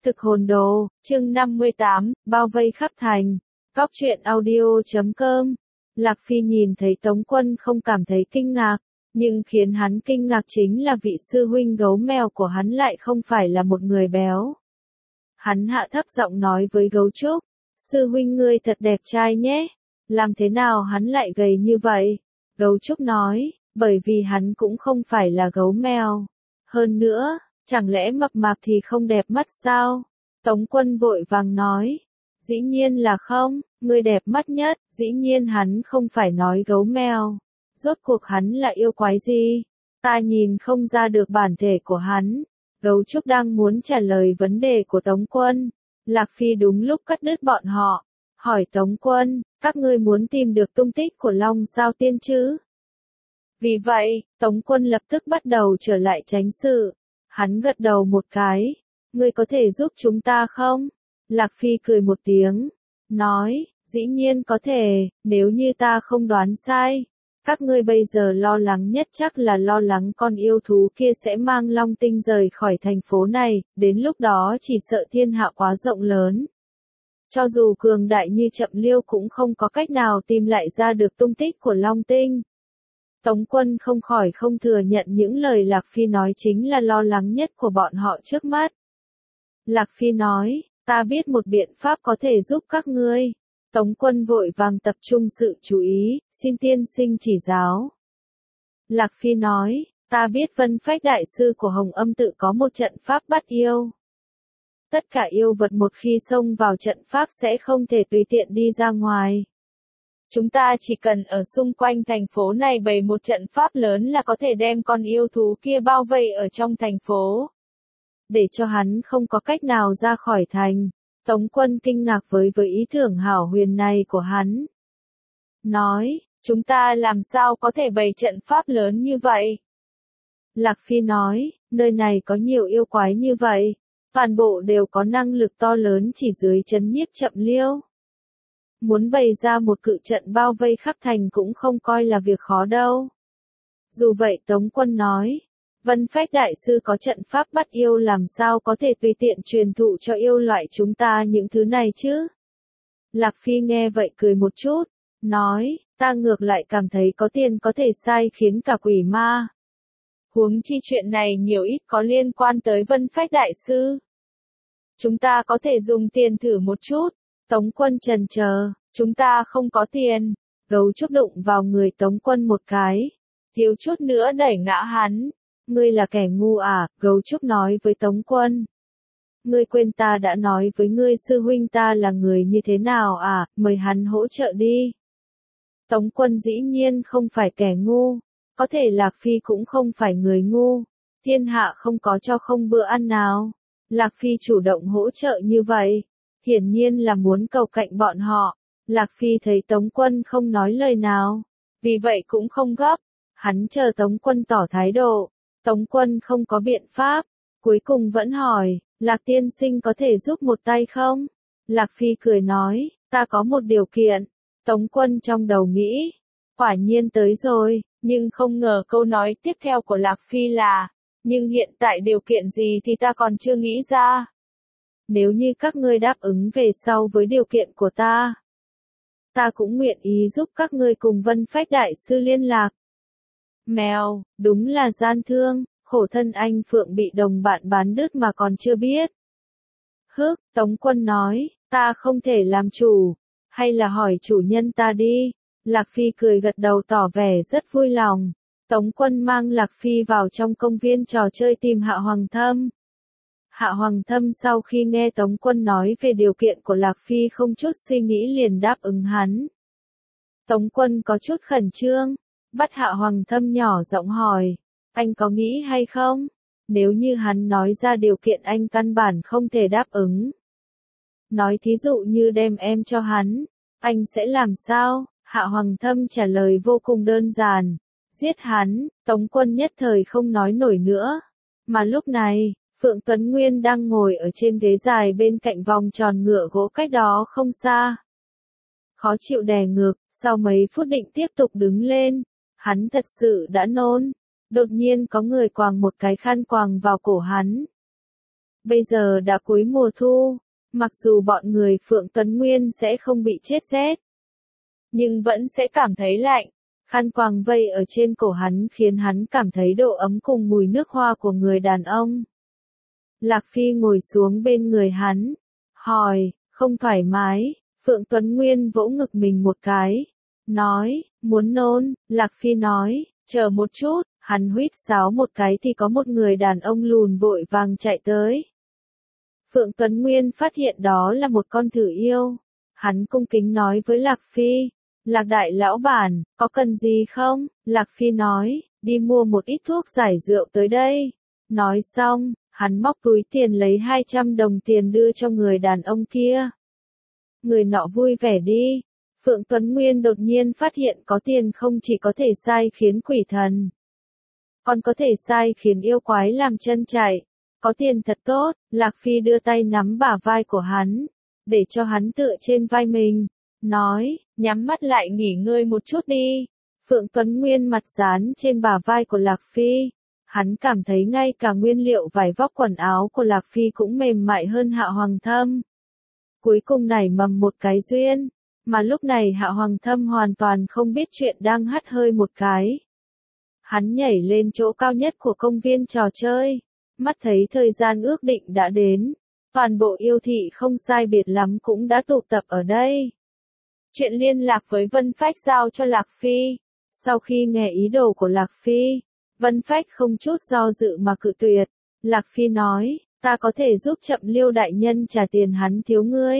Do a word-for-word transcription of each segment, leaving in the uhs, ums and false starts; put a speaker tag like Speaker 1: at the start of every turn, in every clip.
Speaker 1: Thực hồn đồ, chương năm mươi tám, bao vây khắp thành. Cóc truyện audio chấm com. Lạc Phi nhìn thấy Tống Quân không cảm thấy kinh ngạc, nhưng khiến hắn kinh ngạc chính là vị sư huynh gấu mèo của hắn lại không phải là một người béo. Hắn hạ thấp giọng nói với gấu trúc, sư huynh ngươi thật đẹp trai nhé, làm thế nào hắn lại gầy như vậy? Gấu trúc nói, bởi vì hắn cũng không phải là gấu mèo. Hơn nữa, chẳng lẽ mập mạp thì không đẹp mắt sao? Tống Quân vội vàng nói, dĩ nhiên là không, ngươi đẹp mắt nhất, dĩ nhiên hắn không phải nói gấu mèo. Rốt cuộc hắn là yêu quái gì? Ta nhìn không ra được bản thể của hắn. Gấu trúc đang muốn trả lời vấn đề của Tống Quân. Lạc Phi đúng lúc cắt đứt bọn họ. Hỏi Tống Quân, các ngươi muốn tìm được tung tích của Long Sao Tiên chứ? Vì vậy, Tống Quân lập tức bắt đầu trở lại tránh sự. Hắn gật đầu một cái. Ngươi có thể giúp chúng ta không? Lạc Phi cười một tiếng. Nói, dĩ nhiên có thể, nếu như ta không đoán sai. Các ngươi bây giờ lo lắng nhất chắc là lo lắng con yêu thú kia sẽ mang Long Tinh rời khỏi thành phố này, đến lúc đó chỉ sợ thiên hạ quá rộng lớn. Cho dù cường đại như Chậm Liêu cũng không có cách nào tìm lại ra được tung tích của Long Tinh. Tống Quân không khỏi không thừa nhận những lời Lạc Phi nói chính là lo lắng nhất của bọn họ trước mắt. Lạc Phi nói, ta biết một biện pháp có thể giúp các ngươi. Tống Quân vội vàng tập trung sự chú ý, xin tiên sinh chỉ giáo. Lạc Phi nói, ta biết Vân Phách đại sư của Hồng Âm tự có một trận pháp bắt yêu. Tất cả yêu vật một khi xông vào trận pháp sẽ không thể tùy tiện đi ra ngoài. Chúng ta chỉ cần ở xung quanh thành phố này bày một trận pháp lớn là có thể đem con yêu thú kia bao vây ở trong thành phố. Để cho hắn không có cách nào ra khỏi thành. Tống Quân kinh ngạc với với ý tưởng hảo huyền này của hắn. Nói, chúng ta làm sao có thể bày trận pháp lớn như vậy? Lạc Phi nói, nơi này có nhiều yêu quái như vậy. Toàn bộ đều có năng lực to lớn chỉ dưới trấn nhiếp Chậm Liêu. Muốn bày ra một cự trận bao vây khắp thành cũng không coi là việc khó đâu. Dù vậy Tống Quân nói, Vân Phách đại sư có trận pháp bắt yêu làm sao có thể tùy tiện truyền thụ cho yêu loại chúng ta những thứ này chứ? Lạc Phi nghe vậy cười một chút, nói, ta ngược lại cảm thấy có tiền có thể sai khiến cả quỷ ma. Huống chi chuyện này nhiều ít có liên quan tới Vân Phách đại sư. Chúng ta có thể dùng tiền thử một chút. Tống Quân chần chờ, chúng ta không có tiền. Gấu trúc đụng vào người Tống Quân một cái, thiếu chút nữa đẩy ngã hắn. Ngươi là kẻ ngu à, gấu trúc nói với Tống Quân. Ngươi quên ta đã nói với ngươi sư huynh ta là người như thế nào à, mời hắn hỗ trợ đi. Tống Quân dĩ nhiên không phải kẻ ngu, có thể Lạc Phi cũng không phải người ngu, thiên hạ không có cho không bữa ăn nào. Lạc Phi chủ động hỗ trợ như vậy, hiển nhiên là muốn cầu cạnh bọn họ. Lạc Phi thấy Tống Quân không nói lời nào, vì vậy cũng không gấp, hắn chờ Tống Quân tỏ thái độ. Tống Quân không có biện pháp, cuối cùng vẫn hỏi, Lạc tiên sinh có thể giúp một tay không? Lạc Phi cười nói, ta có một điều kiện. Tống Quân trong đầu nghĩ, quả nhiên tới rồi, nhưng không ngờ câu nói tiếp theo của Lạc Phi là, nhưng hiện tại điều kiện gì thì ta còn chưa nghĩ ra. Nếu như các ngươi đáp ứng về sau với điều kiện của ta, ta cũng nguyện ý giúp các ngươi cùng Vân Phách đại sư liên lạc. Mèo, đúng là gian thương, khổ thân anh Phượng bị đồng bạn bán đứt mà còn chưa biết. Hức, Tống Quân nói, ta không thể làm chủ, hay là hỏi chủ nhân ta đi. Lạc Phi cười gật đầu tỏ vẻ rất vui lòng. Tống Quân mang Lạc Phi vào trong công viên trò chơi tìm Hạ Hoàng Thâm. Hạ Hoàng Thâm sau khi nghe Tống Quân nói về điều kiện của Lạc Phi không chút suy nghĩ liền đáp ứng hắn. Tống Quân có chút khẩn trương. Bắt Hạ Hoàng Thâm nhỏ giọng hỏi, anh có nghĩ hay không? Nếu như hắn nói ra điều kiện anh căn bản không thể đáp ứng. Nói thí dụ như đem em cho hắn, anh sẽ làm sao? Hạ Hoàng Thâm trả lời vô cùng đơn giản, giết hắn. Tống Quân nhất thời không nói nổi nữa. Mà lúc này, Phượng Tuấn Nguyên đang ngồi ở trên ghế dài bên cạnh vòng tròn ngựa gỗ cách đó không xa. Khó chịu đè ngực, sau mấy phút định tiếp tục đứng lên. Hắn thật sự đã nôn. Đột nhiên có người quàng một cái khăn quàng vào cổ hắn. Bây giờ đã cuối mùa thu, mặc dù bọn người Phượng Tuấn Nguyên sẽ không bị chết rét, nhưng vẫn sẽ cảm thấy lạnh. Khăn quàng vây ở trên cổ hắn khiến hắn cảm thấy độ ấm cùng mùi nước hoa của người đàn ông. Lạc Phi ngồi xuống bên người hắn, hỏi, không thoải mái, Phượng Tuấn Nguyên vỗ ngực mình một cái, nói, muốn nôn, Lạc Phi nói, chờ một chút, hắn huýt sáo một cái thì có một người đàn ông lùn vội vàng chạy tới. Phượng Tuấn Nguyên phát hiện đó là một con thử yêu, hắn cung kính nói với Lạc Phi, Lạc đại lão bản, có cần gì không? Lạc Phi nói, đi mua một ít thuốc giải rượu tới đây. Nói xong, hắn móc túi tiền lấy hai trăm đồng tiền đưa cho người đàn ông kia. Người nọ vui vẻ đi. Phượng Tuấn Nguyên đột nhiên phát hiện có tiền không chỉ có thể sai khiến quỷ thần, còn có thể sai khiến yêu quái làm chân chạy. Có tiền thật tốt, Lạc Phi đưa tay nắm bả vai của hắn, để cho hắn tựa trên vai mình, nói, nhắm mắt lại nghỉ ngơi một chút đi. Phượng Tuấn Nguyên mặt dán trên bả vai của Lạc Phi, hắn cảm thấy ngay cả nguyên liệu vải vóc quần áo của Lạc Phi cũng mềm mại hơn Hạ Hoàng Thâm. Cuối cùng nảy mầm một cái duyên, mà lúc này Hạ Hoàng Thâm hoàn toàn không biết chuyện đang hắt hơi một cái. Hắn nhảy lên chỗ cao nhất của công viên trò chơi, mắt thấy thời gian ước định đã đến, toàn bộ yêu thị không sai biệt lắm cũng đã tụ tập ở đây. Chuyện liên lạc với Vân Phách giao cho Lạc Phi. Sau khi nghe ý đồ của Lạc Phi, Vân Phách không chút do dự mà cự tuyệt. Lạc Phi nói, ta có thể giúp Chậm Liêu đại nhân trả tiền hắn thiếu ngươi.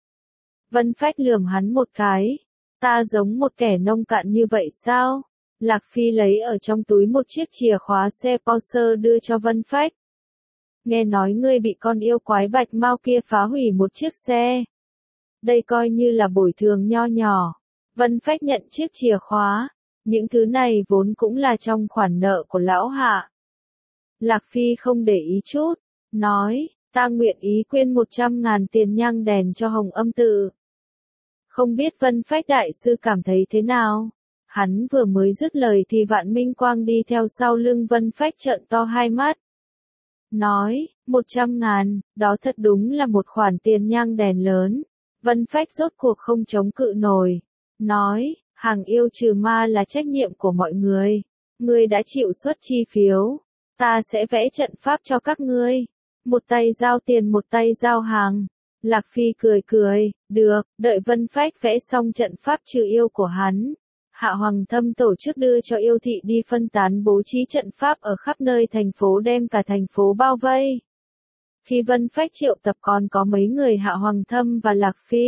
Speaker 1: Vân Phách lườm hắn một cái, ta giống một kẻ nông cạn như vậy sao? Lạc Phi lấy ở trong túi một chiếc chìa khóa xe Porsche đưa cho Vân Phách. Nghe nói ngươi bị con yêu quái bạch mau kia phá hủy một chiếc xe. Đây coi như là bồi thường nho nhỏ. Vân Phách nhận chiếc chìa khóa. Những thứ này vốn cũng là trong khoản nợ của lão Hạ. Lạc Phi không để ý chút, nói, ta nguyện ý quyên một trăm ngàn tiền nhang đèn cho Hồng Âm Tự. Không biết Vân Phách đại sư cảm thấy thế nào? Hắn vừa mới dứt lời thì Vạn Minh Quang đi theo sau lưng Vân Phách trợn to hai mắt. Nói, một trăm ngàn, đó thật đúng là một khoản tiền nhang đèn lớn. Vân Phách rốt cuộc không chống cự nổi. Nói, hàng yêu trừ ma là trách nhiệm của mọi người. Ngươi đã chịu xuất chi phiếu. Ta sẽ vẽ trận pháp cho các ngươi. Một tay giao tiền một tay giao hàng. Lạc Phi cười cười, được, đợi Vân Phách vẽ xong trận pháp trừ yêu của hắn. Hạ Hoàng Thâm tổ chức đưa cho yêu thị đi phân tán bố trí trận pháp ở khắp nơi thành phố đem cả thành phố bao vây. Khi Vân Phách triệu tập còn có mấy người Hạ Hoàng Thâm và Lạc Phi.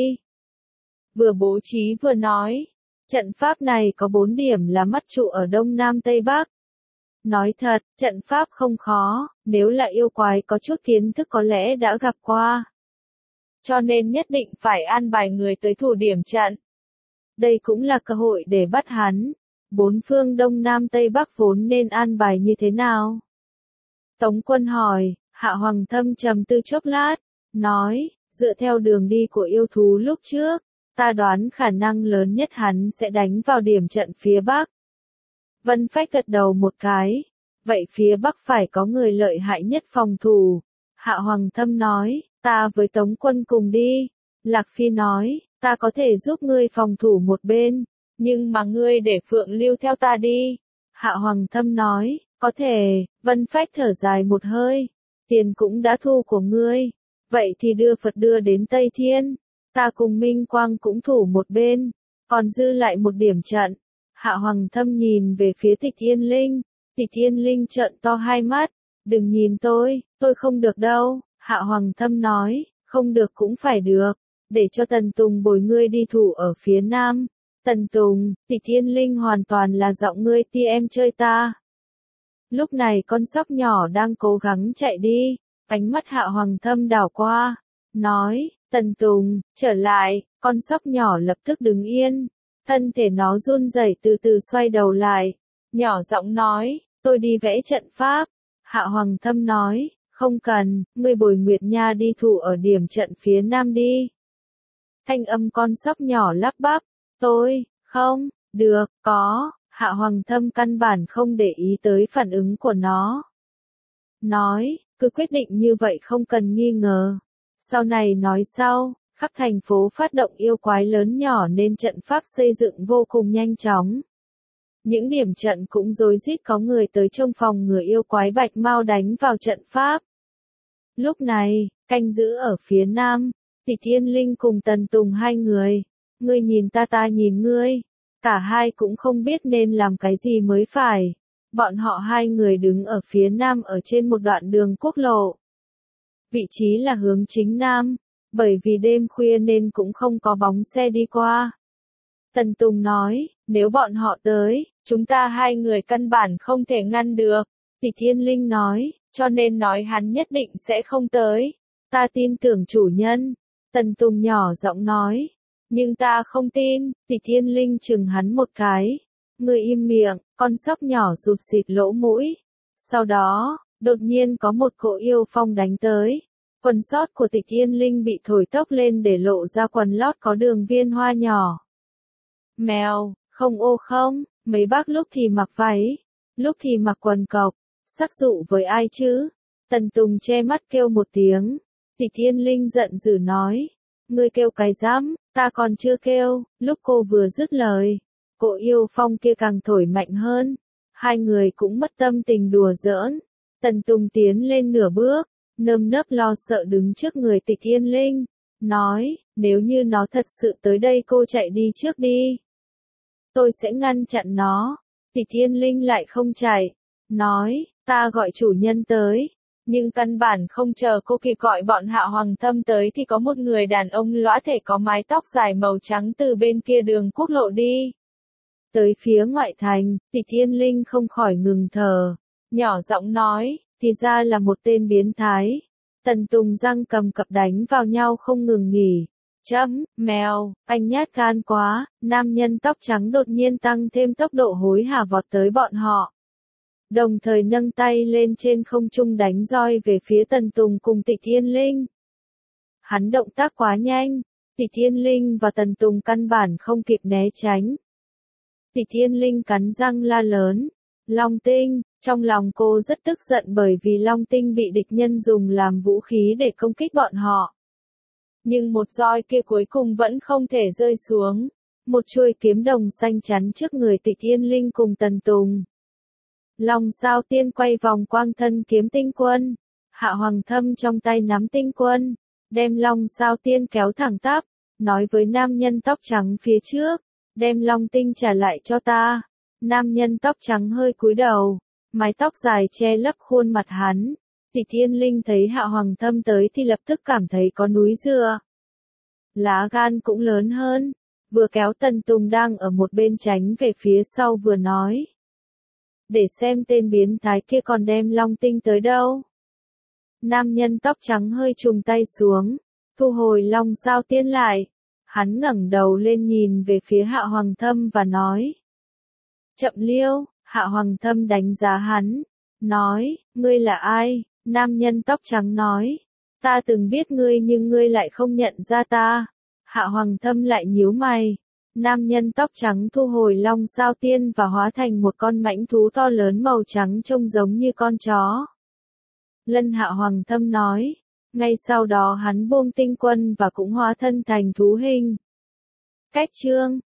Speaker 1: Vừa bố trí vừa nói, trận pháp này có bốn điểm là mắt trụ ở Đông Nam Tây Bắc. Nói thật, trận pháp không khó, nếu là yêu quái có chút kiến thức có lẽ đã gặp qua. Cho nên nhất định phải an bài người tới thủ điểm trận. Đây cũng là cơ hội để bắt hắn. Bốn phương Đông Nam Tây Bắc vốn nên an bài như thế nào? Tống Quân hỏi, Hạ Hoàng Thâm trầm tư chốc lát, nói, dựa theo đường đi của yêu thú lúc trước, ta đoán khả năng lớn nhất hắn sẽ đánh vào điểm trận phía Bắc. Vân Phách gật đầu một cái, vậy phía Bắc phải có người lợi hại nhất phòng thủ. Hạ Hoàng Thâm nói, ta với Tống Quân cùng đi. Lạc Phi nói, ta có thể giúp ngươi phòng thủ một bên, nhưng mà ngươi để Phượng Lưu theo ta đi. Hạ Hoàng Thâm nói, có thể. Vân Phách thở dài một hơi, tiền cũng đã thu của ngươi, vậy thì đưa Phật đưa đến Tây Thiên, ta cùng Minh Quang cũng thủ một bên, còn dư lại một điểm trận. Hạ Hoàng Thâm nhìn về phía Tịch Yên Linh, Tịch Yên Linh trợn to hai mắt, đừng nhìn tôi, tôi không được đâu. Hạ Hoàng Thâm nói, không được cũng phải được, để cho Tần Tùng bồi ngươi đi thủ ở phía Nam. Tần Tùng, Tịch Yên Linh hoàn toàn là giọng ngươi ti em chơi ta. Lúc này con sóc nhỏ đang cố gắng chạy đi, ánh mắt Hạ Hoàng Thâm đảo qua, nói, Tần Tùng, trở lại. Con sóc nhỏ lập tức đứng yên, thân thể nó run rẩy từ từ xoay đầu lại, nhỏ giọng nói, tôi đi vẽ trận pháp. Hạ Hoàng Thâm nói, không cần, ngươi bồi Nguyệt Nha đi thủ ở điểm trận phía Nam đi. Thanh âm con sóc nhỏ lắp bắp, tôi, không, được, có. Hạ Hoàng Thâm căn bản không để ý tới phản ứng của nó. Nói, cứ quyết định như vậy không cần nghi ngờ. Sau này nói sau, khắp thành phố phát động yêu quái lớn nhỏ nên trận pháp xây dựng vô cùng nhanh chóng. Những điểm trận cũng rối rít có người tới trong phòng ngừa yêu quái bạch mau đánh vào trận pháp. Lúc này, canh giữ ở phía nam, Tỷ Thiên Linh cùng Tần Tùng hai người, ngươi nhìn ta ta nhìn ngươi, cả hai cũng không biết nên làm cái gì mới phải. Bọn họ hai người đứng ở phía nam ở trên một đoạn đường quốc lộ. Vị trí là hướng chính nam, bởi vì đêm khuya nên cũng không có bóng xe đi qua. Tần Tùng nói, nếu bọn họ tới, chúng ta hai người căn bản không thể ngăn được. Tỷ Thiên Linh nói, cho nên nói hắn nhất định sẽ không tới. Ta tin tưởng chủ nhân. Tần Tùng nhỏ giọng nói, nhưng ta không tin. Tỷ Thiên Linh chừng hắn một cái. Ngươi im miệng, con sóc nhỏ rụt xịt lỗ mũi. Sau đó, đột nhiên có một cỗ yêu phong đánh tới. Quần sót của Tỷ Thiên Linh bị thổi tốc lên để lộ ra quần lót có đường viên hoa nhỏ. Mèo, không ô không, mấy bác lúc thì mặc váy, lúc thì mặc quần cộc, sắc dụ với ai chứ? Tần Tùng che mắt kêu một tiếng. Tỷ Thiên Linh giận dữ nói, ngươi kêu cái dám, ta còn chưa kêu. Lúc cô vừa dứt lời, cỗ yêu phong kia càng thổi mạnh hơn. Hai người cũng mất tâm tình đùa giỡn. Tần Tùng tiến lên nửa bước, nơm nớp lo sợ đứng trước người Tỷ Thiên Linh, nói, nếu như nó thật sự tới đây cô chạy đi trước đi. Tôi sẽ ngăn chặn nó. Tỷ Thiên Linh lại không chạy, nói, ta gọi chủ nhân tới. Nhưng căn bản không chờ cô kịp gọi bọn Hạ Hoàng Thâm tới thì có một người đàn ông lõa thể có mái tóc dài màu trắng từ bên kia đường quốc lộ đi. Tới phía ngoại thành, Tỷ Thiên Linh không khỏi ngừng thở, nhỏ giọng nói, thì ra là một tên biến thái. Tần Tùng răng cầm cập đánh vào nhau không ngừng nghỉ. Chấm, mèo, anh nhát gan quá. Nam nhân tóc trắng đột nhiên tăng thêm tốc độ hối hả vọt tới bọn họ. Đồng thời nâng tay lên trên không trung đánh roi về phía Tần Tùng cùng Tỷ Thiên Linh. Hắn động tác quá nhanh, Tỷ Thiên Linh và Tần Tùng căn bản không kịp né tránh. Tỷ Thiên Linh cắn răng la lớn, Long Tinh. Trong lòng cô rất tức giận bởi vì Long Tinh bị địch nhân dùng làm vũ khí để công kích bọn họ. Nhưng một roi kia cuối cùng vẫn không thể rơi xuống. Một chuôi kiếm đồng xanh chắn trước người Tỷ Thiên Linh cùng Tần Tùng. Long Sao Tiên quay vòng quang thân kiếm tinh quân. Hạ Hoàng Thâm trong tay nắm tinh quân, đem Long Sao Tiên kéo thẳng tắp, nói với nam nhân tóc trắng phía trước, đem Long Tinh trả lại cho ta. Nam nhân tóc trắng hơi cúi đầu, mái tóc dài che lấp khuôn mặt hắn. Tỷ Thiên Linh thấy Hạ Hoàng Thâm tới thì lập tức cảm thấy có núi dựa. Lá gan cũng lớn hơn, vừa kéo Tần Tùng đang ở một bên tránh về phía sau vừa nói. Để xem tên biến thái kia còn đem Long Tinh tới đâu. Nam nhân tóc trắng hơi trùng tay xuống, thu hồi Long Sao Tiên lại. Hắn ngẩng đầu lên nhìn về phía Hạ Hoàng Thâm và nói. Chậm liêu. Hạ Hoàng Thâm đánh giá hắn, nói, ngươi là ai? Nam nhân tóc trắng nói, ta từng biết ngươi nhưng ngươi lại không nhận ra ta. Hạ Hoàng Thâm lại nhíu mày. Nam nhân tóc trắng thu hồi Long Sao Tiên và hóa thành một con mãnh thú to lớn màu trắng trông giống như con chó. Lân Hạ Hoàng Thâm nói, ngay sau đó hắn buông tinh quân và cũng hóa thân thành thú hình. Cách chương